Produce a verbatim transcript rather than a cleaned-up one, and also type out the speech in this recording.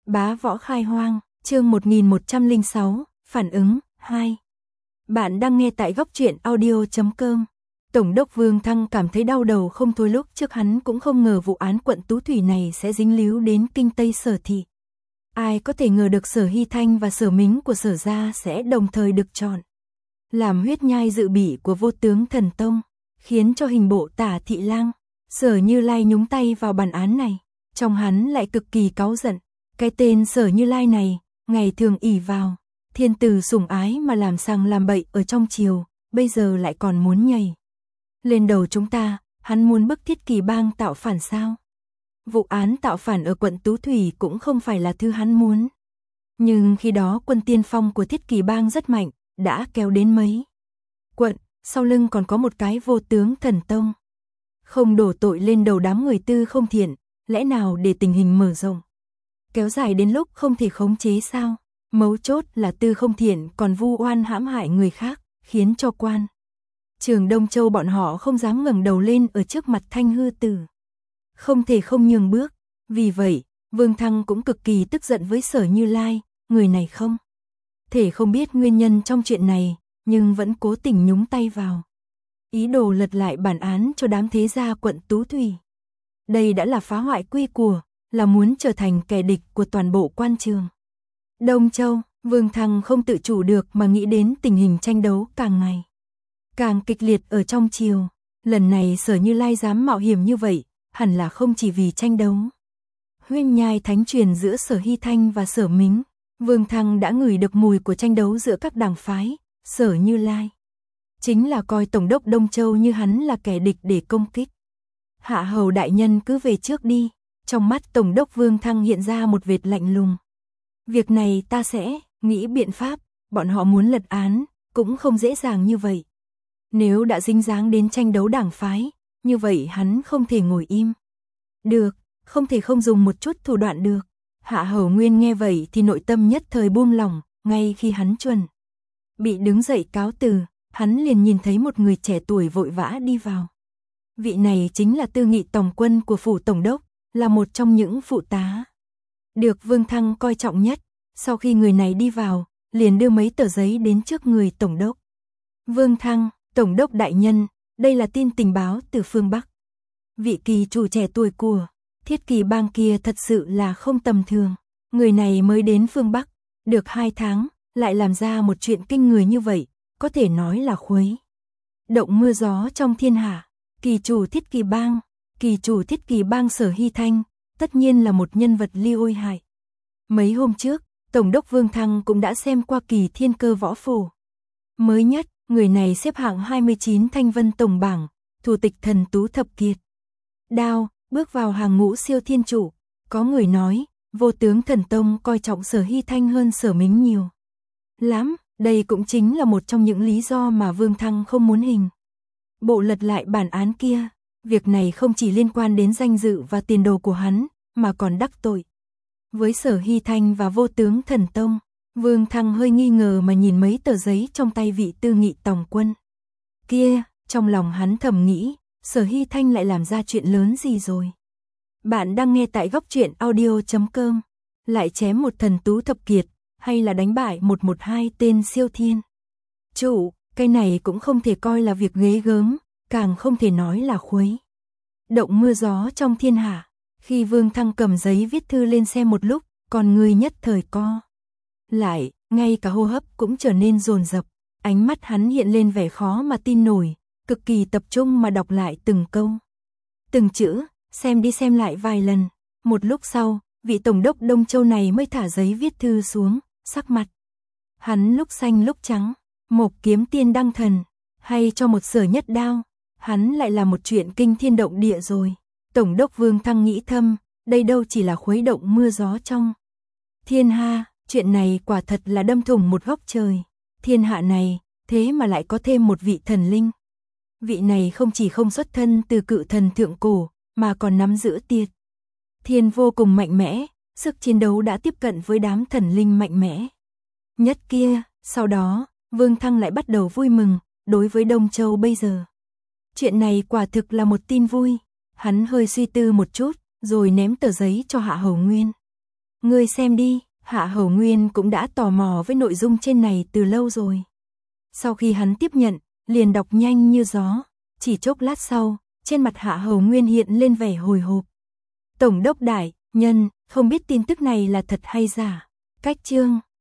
Bá võ khai hoang, chương một nghìn một trăm lẻ sáu, phản ứng, hai. Bạn đang nghe tại góc truyện audio chấm com. Tổng đốc Vương Thăng cảm thấy đau đầu không thôi, lúc trước hắn cũng không ngờ vụ án quận Tú Thủy này sẽ dính líu đến kinh Tây Sở Thị. Ai có thể ngờ được Sở Hy Thanh và Sở Mính của Sở gia sẽ đồng thời được chọn làm huyết nhai dự bị của vô tướng thần tông, khiến cho hình bộ Tả Thị Lang, Sở Như Lai nhúng tay vào bản án này. Trong hắn lại cực kỳ cáu giận, cái tên Sở Như Lai này, ngày thường ỷ vào thiên tử sủng ái mà làm sằng làm bậy ở trong triều, bây giờ lại còn muốn nhảy lên đầu chúng ta. Hắn muốn bức Thiết Kỳ Bang tạo phản sao? Vụ án tạo phản ở quận Tú Thủy cũng không phải là thứ hắn muốn. Nhưng khi đó quân tiên phong của Thiết Kỳ Bang rất mạnh, đã kéo đến mấy quận, sau lưng còn có một cái vô tướng thần tông. Không đổ tội lên đầu đám người tư không thiện, lẽ nào để tình hình mở rộng kéo dài đến lúc không thể khống chế sao? Mấu chốt là tư không thiện còn vu oan hãm hại người khác, khiến cho quan trường Đông Châu bọn họ không dám ngẩng đầu lên ở trước mặt Thanh Hư Tử, không thể không nhường bước. Vì vậy, Vương Thăng cũng cực kỳ tức giận với Sở Như Lai, người này không thể không biết nguyên nhân trong chuyện này, nhưng vẫn cố tình nhúng tay vào, ý đồ lật lại bản án cho đám thế gia quận Tú Thủy. Đây đã là phá hoại quy củ, là muốn trở thành kẻ địch của toàn bộ quan trường Đông Châu. Vương Thăng không tự chủ được mà nghĩ đến tình hình tranh đấu càng ngày càng kịch liệt ở trong triều. Lần này Sở Như Lai dám mạo hiểm như vậy, hẳn là không chỉ vì tranh đấu huyết nhai thánh truyền giữa Sở Hy Thanh và Sở Mính. Vương Thăng đã ngửi được mùi của tranh đấu giữa các đảng phái. Sở Như Lai chính là coi Tổng đốc Đông Châu như hắn là kẻ địch để công kích. Hạ hầu đại nhân cứ về trước đi. Trong mắt Tổng đốc Vương Thăng hiện ra một vệt lạnh lùng. Việc này ta sẽ nghĩ biện pháp, bọn họ muốn lật án, cũng không dễ dàng như vậy. Nếu đã dính dáng đến tranh đấu đảng phái, như vậy hắn không thể ngồi im được, không thể không dùng một chút thủ đoạn được. Hạ hầu nguyên nghe vậy thì nội tâm nhất thời buông lỏng. Ngay khi hắn chuẩn bị đứng dậy cáo từ, hắn liền nhìn thấy một người trẻ tuổi vội vã đi vào. Vị này chính là Tư Nghị Tòng Quân của phủ tổng đốc, là một trong những phụ tá được Vương Thăng coi trọng nhất. Sau khi người này đi vào, liền đưa mấy tờ giấy đến trước người tổng đốc. Vương Thăng, tổng đốc đại nhân, đây là tin tình báo từ phương Bắc. Vị kỳ chủ trẻ tuổi của Thiết Kỳ Bang kia thật sự là không tầm thường. Người này mới đến phương Bắc được hai tháng, lại làm ra một chuyện kinh người như vậy, có thể nói là khuấy động mưa gió trong thiên hạ. Kỳ chủ Thiết Kỳ Bang, kỳ chủ Thiết Kỳ Bang Sở Hy Thanh, tất nhiên là một nhân vật li ôi hại. Mấy hôm trước, Tổng đốc Vương Thăng cũng đã xem qua kỳ thiên cơ võ phổ. Mới nhất, người này xếp hạng hai mươi chín Thanh Vân Tổng bảng, thủ tịch thần tú thập kiệt đao, bước vào hàng ngũ siêu thiên chủ. Có người nói, vô tướng thần tông coi trọng Sở Hy Thanh hơn Sở Mính nhiều lắm. Đây cũng chính là một trong những lý do mà Vương Thăng không muốn hình bộ lật lại bản án kia. Việc này không chỉ liên quan đến danh dự và tiền đồ của hắn, mà còn đắc tội với Sở Hy Thanh và vô tướng thần tông. Vương Thăng hơi nghi ngờ mà nhìn mấy tờ giấy trong tay vị Tư Nghị Tòng Quân kia, trong lòng hắn thầm nghĩ, Sở Hy Thanh lại làm ra chuyện lớn gì rồi. Bạn đang nghe tại góc truyện audio chấm com. Lại chém một thần tú thập kiệt, hay là đánh bại một một hai tên siêu thiên chủ, cái này cũng không thể coi là việc ghê gớm, càng không thể nói là khuấy động mưa gió trong thiên hạ. Khi Vương Thăng cầm giấy viết thư lên xem một lúc, còn người nhất thời co lại, ngay cả hô hấp cũng trở nên dồn dập. Ánh mắt hắn hiện lên vẻ khó mà tin nổi, cực kỳ tập trung mà đọc lại từng câu, từng chữ, xem đi xem lại vài lần. Một lúc sau, vị tổng đốc Đông Châu này mới thả giấy viết thư xuống, sắc mặt hắn lúc xanh lúc trắng. Một kiếm tiên đăng thần, hay cho một Sở Nhất Đao, hắn lại là một chuyện kinh thiên động địa rồi. Tổng đốc Vương Thăng nghĩ thầm, đây đâu chỉ là khuấy động mưa gió trong thiên hạ, chuyện này quả thật là đâm thủng một góc trời. Thiên hạ này, thế mà lại có thêm một vị thần linh. Vị này không chỉ không xuất thân từ cự thần thượng cổ, mà còn nắm giữ tiệt thiên vô cùng mạnh mẽ, sức chiến đấu đã tiếp cận với đám thần linh mạnh mẽ nhất kia. Sau đó, Vương Thăng lại bắt đầu vui mừng. Đối với Đông Châu bây giờ, chuyện này quả thực là một tin vui. Hắn hơi suy tư một chút, rồi ném tờ giấy cho Hạ Hầu Nguyên. Ngươi xem đi, Hạ Hầu Nguyên cũng đã tò mò với nội dung trên này từ lâu rồi. Sau khi hắn tiếp nhận, liền đọc nhanh như gió, chỉ chốc lát sau, trên mặt Hạ Hầu Nguyên hiện lên vẻ hồi hộp. Tổng đốc đại nhân, không biết tin tức này là thật hay giả. Cách chương